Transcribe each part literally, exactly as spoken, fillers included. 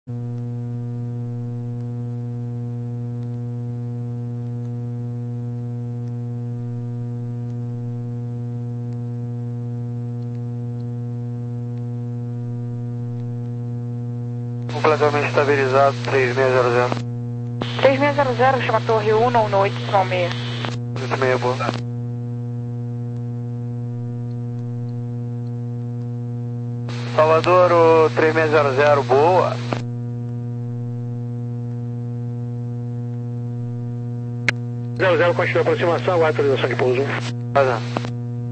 Completamente estabilizado, três seis zero zero. três seis zero zero, chama Torre um no oito seis. oito seis, boa. Salvador, o três seis zero zero, boa. zero zero, continua a aproximação, aguarda a atualização de pouso. Fazendo.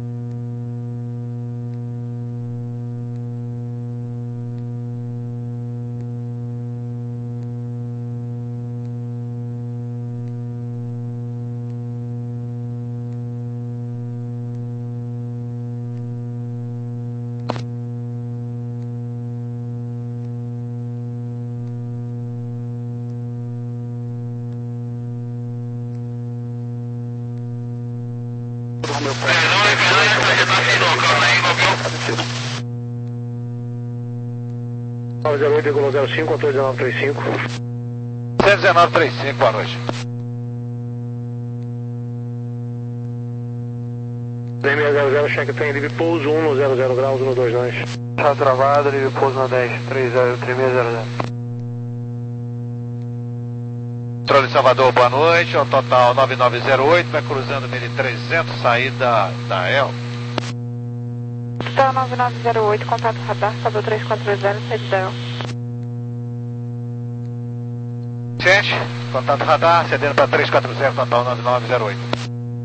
nove zero oito, zero cinco, controle dezenove trinta e cinco. cento e dezenove trinta e cinco, boa noite. três seis zero zero, cheque tem livre pouso um no zero zero graus, no dois dois. Tá travado, livre pouso na dez, três seis zero zero. Controle Salvador, boa noite. O total nove nove zero oito, vai cruzando mil e trezentos, saída da E L. Total nove nove zero oito, contato radar, Salvador três quatro zero, sete zero. Gente, contato radar, cedendo para três quatro zero, total nove nove zero oito.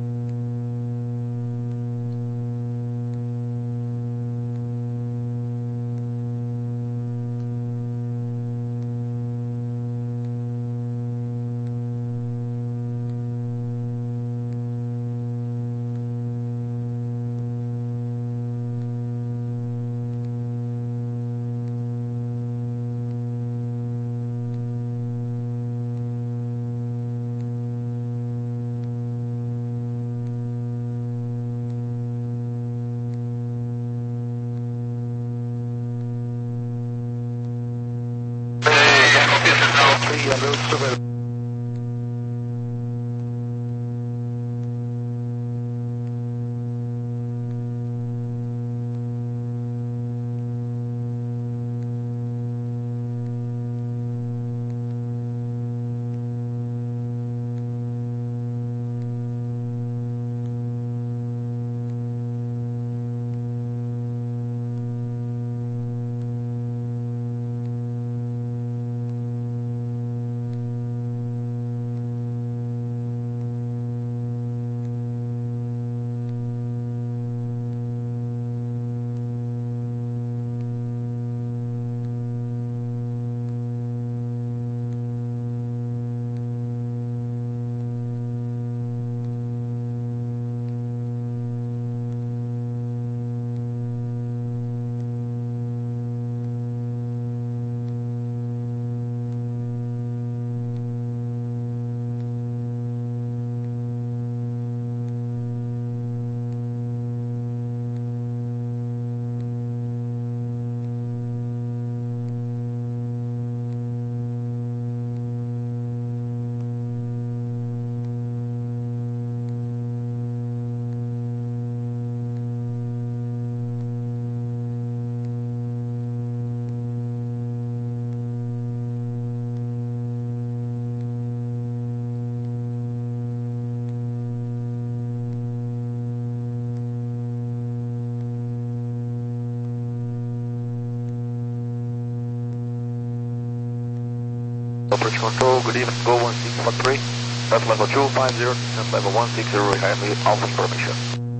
Approach control, good evening, go one six four three. That's level two five zero, and level one six zero, kindly alpha information.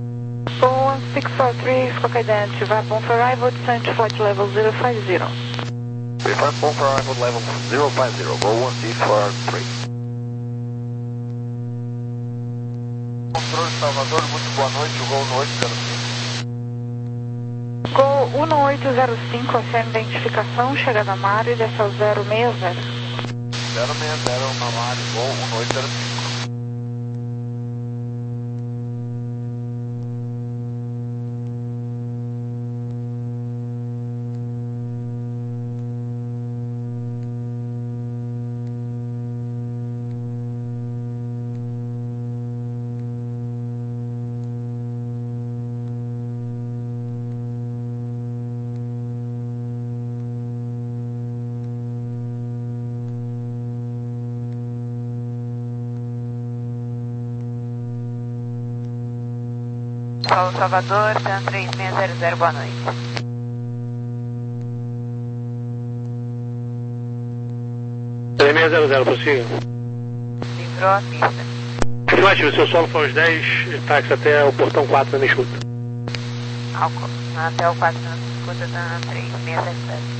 Go one six four three, Foca Identity, Vapon for arrival, descent flight level zero five zero. Refund phone for arrival level zero five zero, go one six four three. Controle Salvador, muito boa noite, o Gol no oito zero cinco. Go um no oito zero cinco, sem identificação, chega da Mário e desce ao zero seis zero. zero seis zero, na Mário, Gol um no oito zero cinco. Paulo Salvador, TAM três seis zero zero, boa noite. três seis zero zero, prossiga. Livrou a pista. Afirmativo, seu solo foi aos dez, táxi até o portão quatro, na escuta. Álcool, até o quatro, escuta TAM três seis zero zero.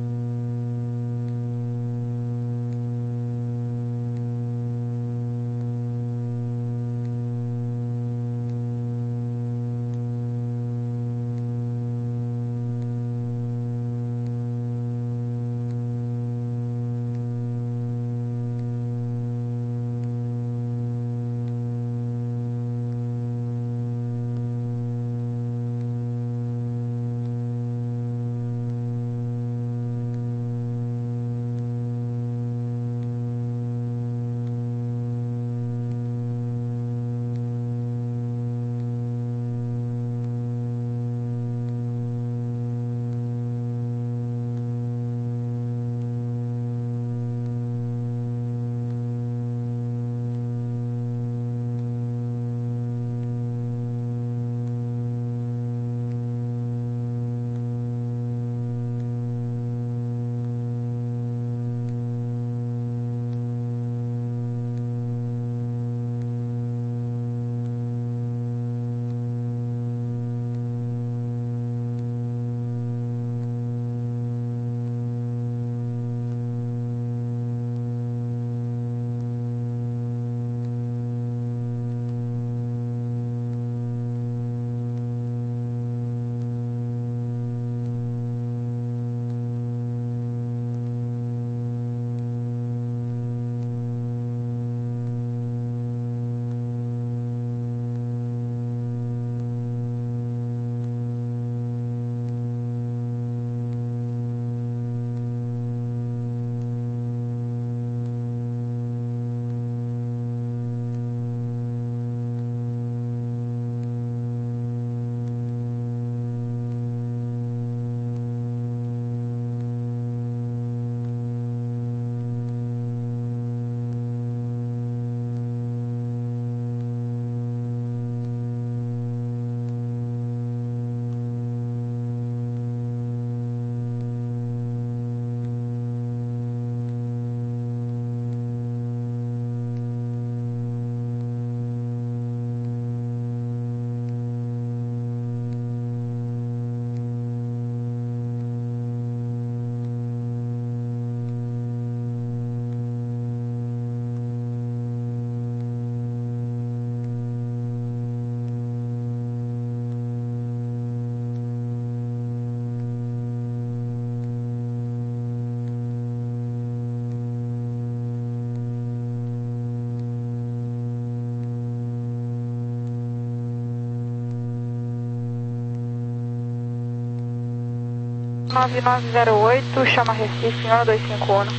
nove nove zero oito, chama Recife, um dois cinco um.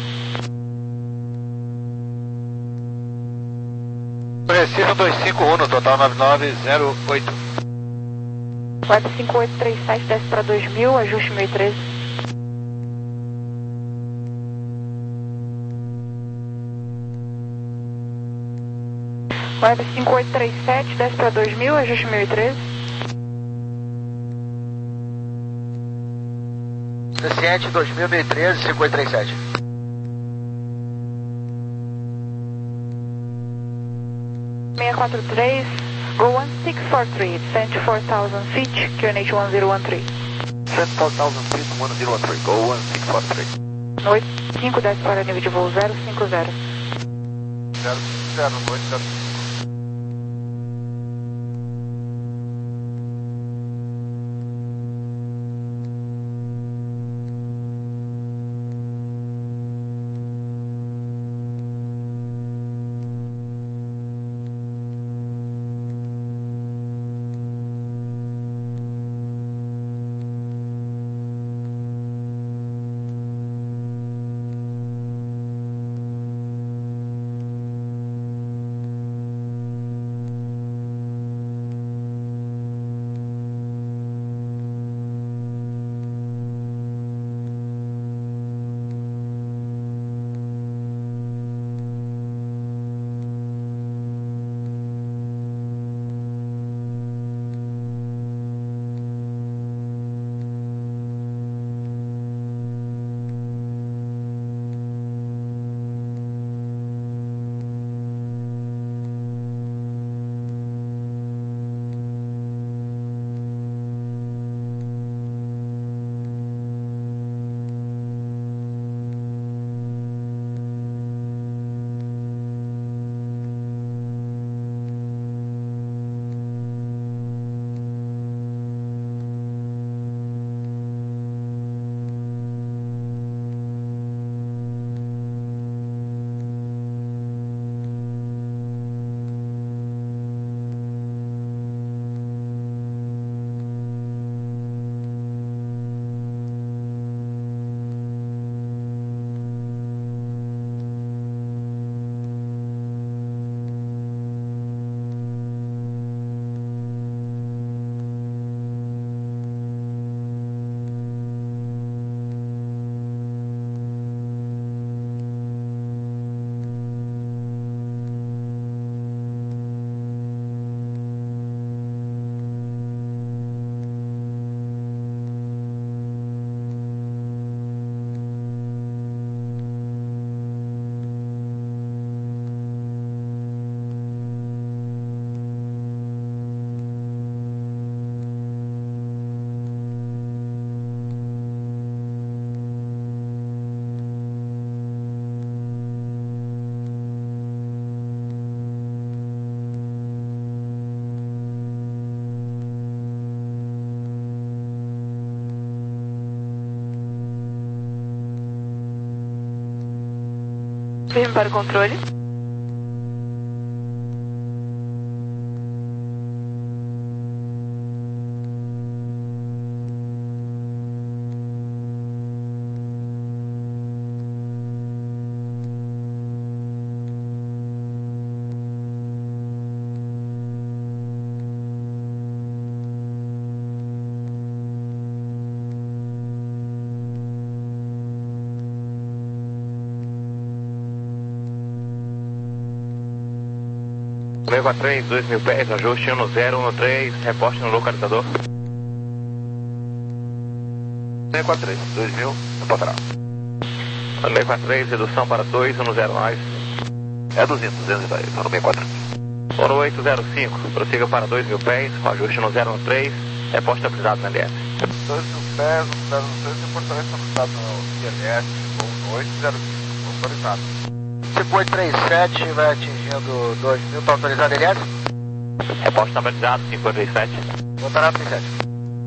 Recife dois cinco um, total nove nove zero oito. Web cinco oito três sete, desce para dois mil, ajuste mil e treze. Web cinco oito três sete, desce para dois mil, ajuste mil e treze. Desciente dois mil, mil e treze, cinco oito três sete. seis quatro três, go one six four three, descend four thousand feet, Q N H one zero one three. Descend four thousand feet, one zero one three, go one six four three. oito cinco, desce para nível de voo zero cinco zero. zero zero oito zero. Firme para o controle. Meio quatro três, dois mil pés, ajuste um zero um três, reposte no localizador. meio quatro três, dois mil, reportará. Meio quatro três, redução para dois um zero nós. É duzentos, duzentos e dez, está no meio quatro. um oito zero cinco, prossiga para dois mil pés, com ajuste no zero um três, reposte estabilizado no L S. dois mil pés, um zero três, e Porto Alegre está no I L S, um oito zero cinco, autorizado. cinco oito três sete vai atingindo dois mil, está autorizado L S? Reposte estabilizado, cinco oito três sete. Voltará trinta e sete.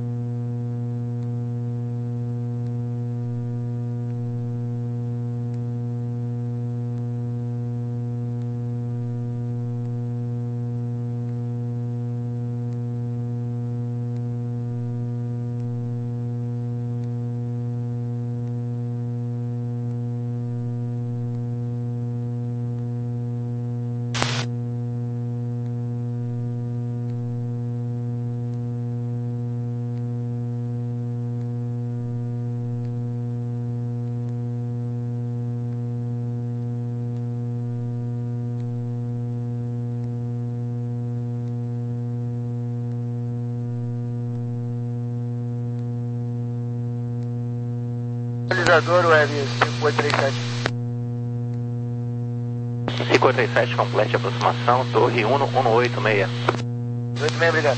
Localizador web cinco oito três sete. cinco oito três sete, complete a aproximação, torre um um oito seis. oito seis, obrigado.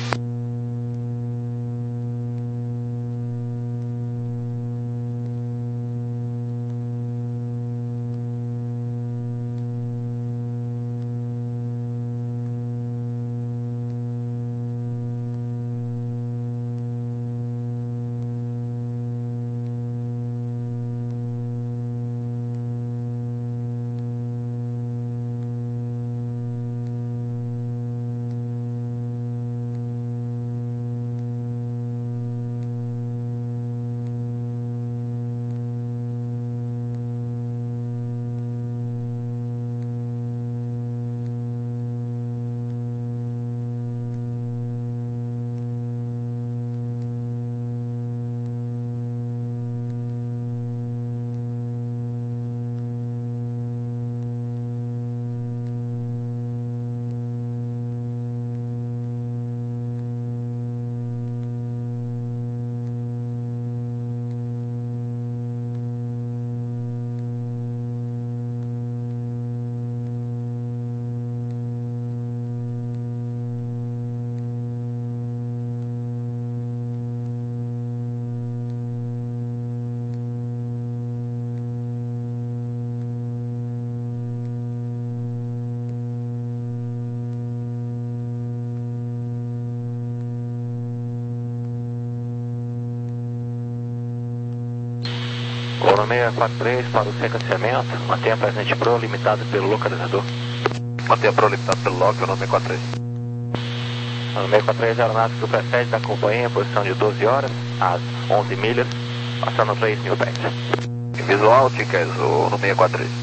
Coro seis quatro três para o sequenciamento, mantenha presente Pro limitado pelo localizador. Mantenha Pro limitado pelo log, meu nome é quatro três. No seis quatro três, aeronave que o precede da companhia em posição de doze horas, às onze milhas, passando três mil pés. Visual, Ticas, o no seis quatro três.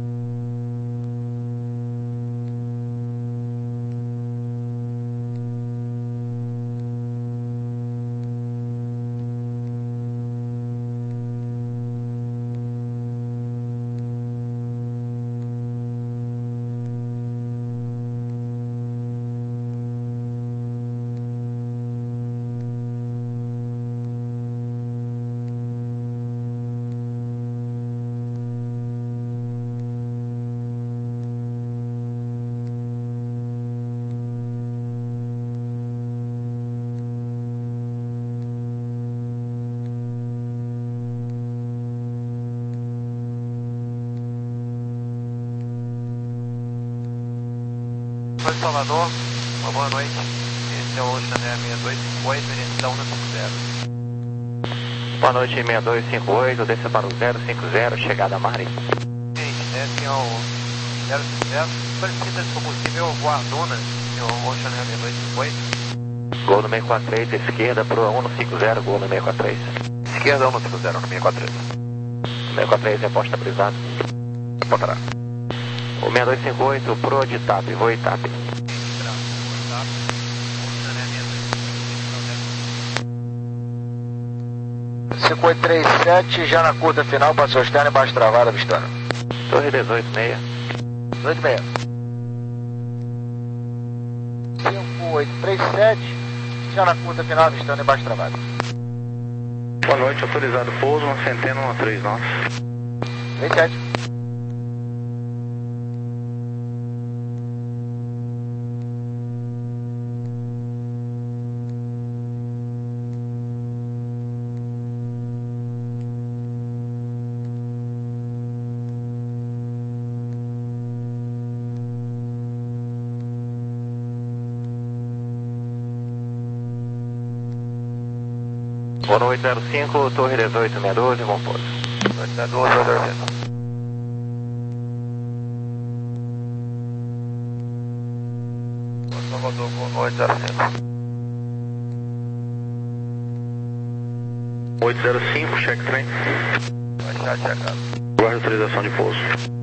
Oi, Salvador, uma boa noite. Esse é o Chanel seis dois cinco oito, iniciação no cinco zero. Boa noite, seis dois cinco oito, desça para o zero cinco zero, chegada a Mari. Gente, É, senhor zero zero, solicita de combustível Guarduna, senhor Ocean Air dois cinco oito. Gol no seis quatro três, esquerda pro um cinco zero, gol no seis quatro três. Esquerda um cinco zero, no seis quatro três. seis quatro três, reposta estabilizado. Reportará. O seis dois cinco oito, pro de TAP, voo e TAP. cinco oito três sete, já na curta final, passou externo e baixo travado, avistando. Torre dezoito seis. dezoito seis. cinco oito três sete, já na curta final, avistando e baixo travado. Boa noite, autorizado pouso, uma centena, uma três nós. três sete. Boa noite, zero cinco, Torre dezoito seis doze, bom pouso. oito zero doze, zero cinco. Salvador com oito zero cinco. oito zero cinco, check trem. Vai já checado. Guarda autorização de pouso.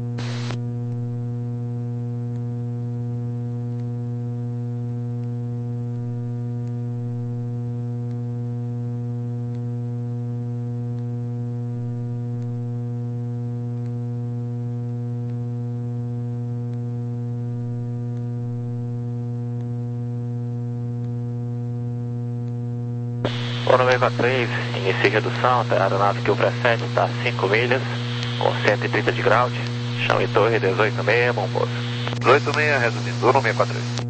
Boa no seis quatro três, inicie redução, a aeronave que o precede está a cinco milhas, com cento e trinta de ground, chão e torre dezoito seis, bom pouso. dezoito seis, resumindo, no seis quatro três.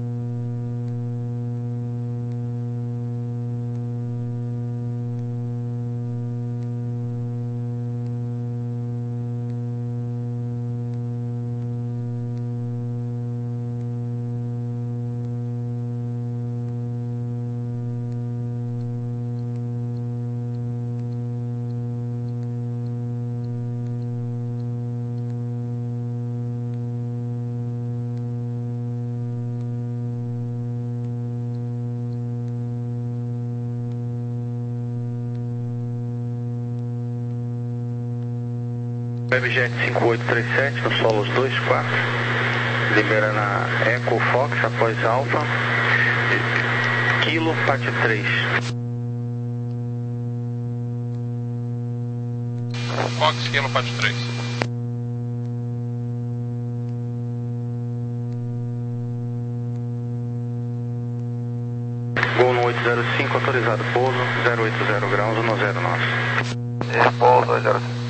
Webjet cinco oito três sete, no solos dois quatro, liberando a Echo Fox após Alpha, Kilo Pat três. Fox Kilo Pat três. Gol no oito zero cinco, autorizado pouso, zero oito zero graus, no zero nós. É, pouso dois zero cinco.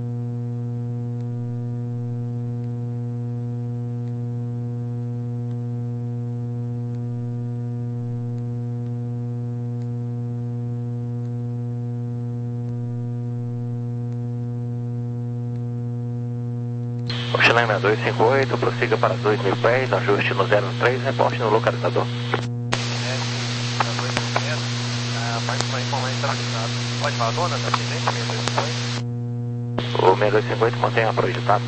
Oxilã seis dois cinco oito, prossiga para dois mil pés, ajuste no zero três, reporte no localizador. Mais uma informação atualizada. Pode falar, dona, tá presente, seis dois cinco oito? O seis dois cinco oito mantém a projetado.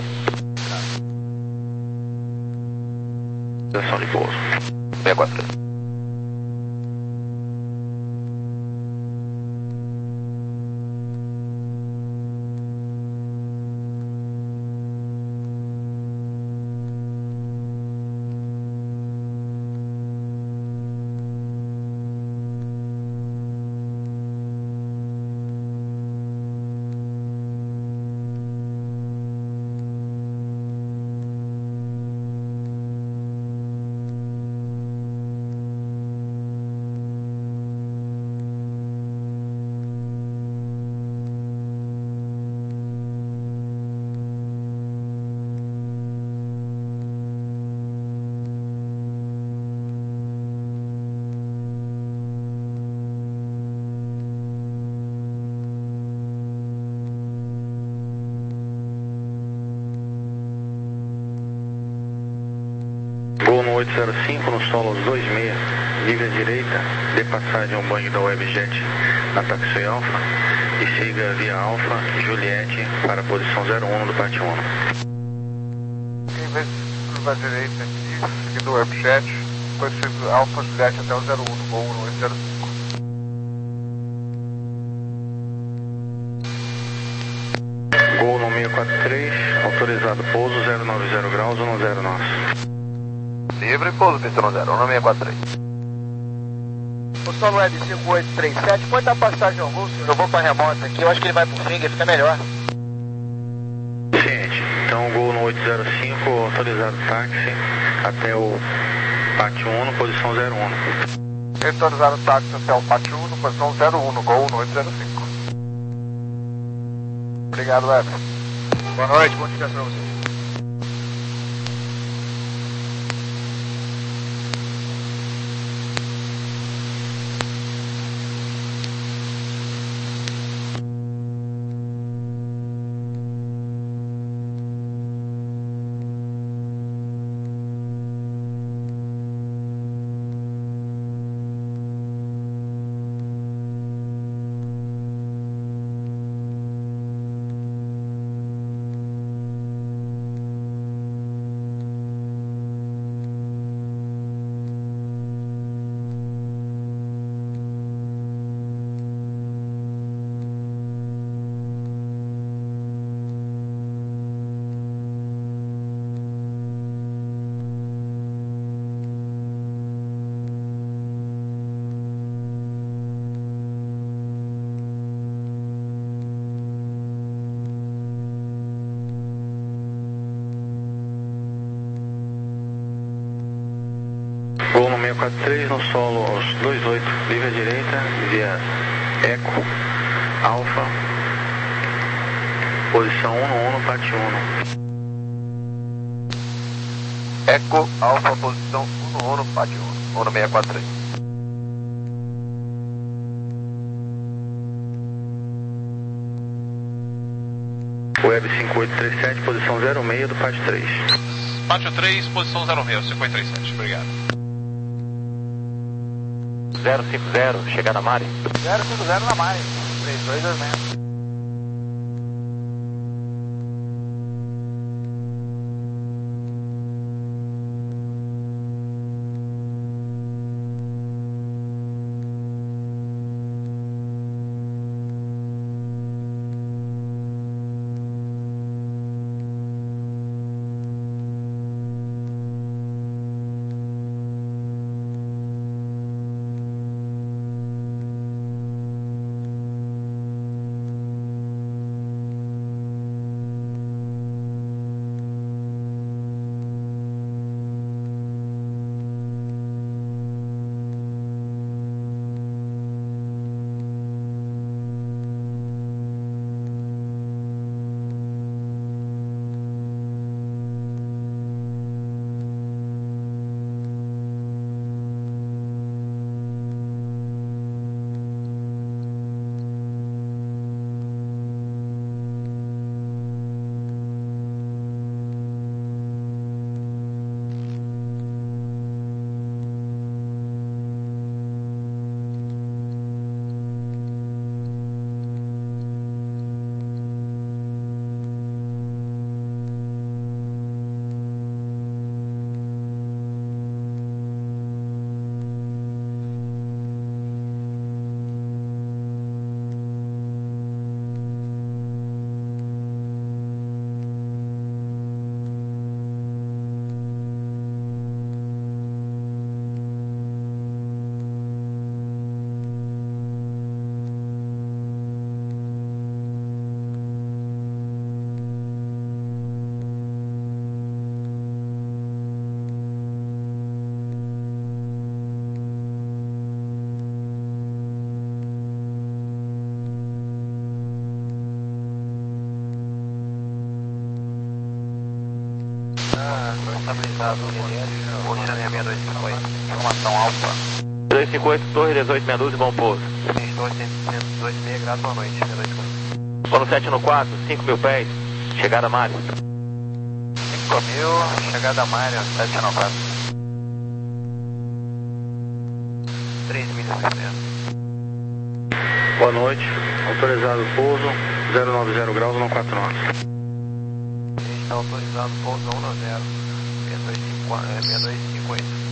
Ação de pouso. seis quatro três. Gol no oito zero cinco, no solos dois seis, livre à direita, dê passagem ao banho da Webjet na taxi Alpha e siga via Alpha Juliette para a posição zero um do Pat um. níveis, curva direita aqui, seguindo o Webjet, depois fiz Alfa Juliette até o zero um, no Gol um oito zero cinco. Gol no seis quatro três, autorizado pouso zero nove zero graus, um zero nosso. Livre, pouso, pista no zero um no seis quatro três. O Solo Web cinco oito três sete, pode dar passagem ao Gol, eu vou para remota aqui, eu acho que ele vai pro finger, fica melhor. Ciente, então Gol no oito zero cinco, autorizado táxi até o Pátio um, posição zero um. Autorizaram o táxi até o Pátio um, posição zero um, no Gol no oito zero cinco. Obrigado, Web. Boa noite, bom dia para vocês. Gol no seis quatro três, no solo aos dois oito, livre à direita, via Eco, Alfa, posição um no um no Pátio um. Eco, Alfa, posição um no um no Pátio um, um no seis quatro três. Web cinco oito três sete, posição zero seis do Pátio três. Pátio três, posição zero seis, cinco oito três sete, obrigado. zero cinco zero, chegada Mari. zero cinco zero na Mari, três dois dois seis. Estabilizado, Bolsa seis dois cinco oito, informação Alfa. dois cinco oito, Torre dezoito meia dúzia, bom pouso. dois dois seis graus, boa noite. Vou no sete no quatro, cinco mil pés, chegada Mari. cinco mil, chegada Mari, sete no quatro. três milhas e sessenta. Boa noite, autorizado pouso zero nove zero graus, um quatro nove. está autorizado pouso um nove zero, seis dois cinco, é, seis dois cinco oito.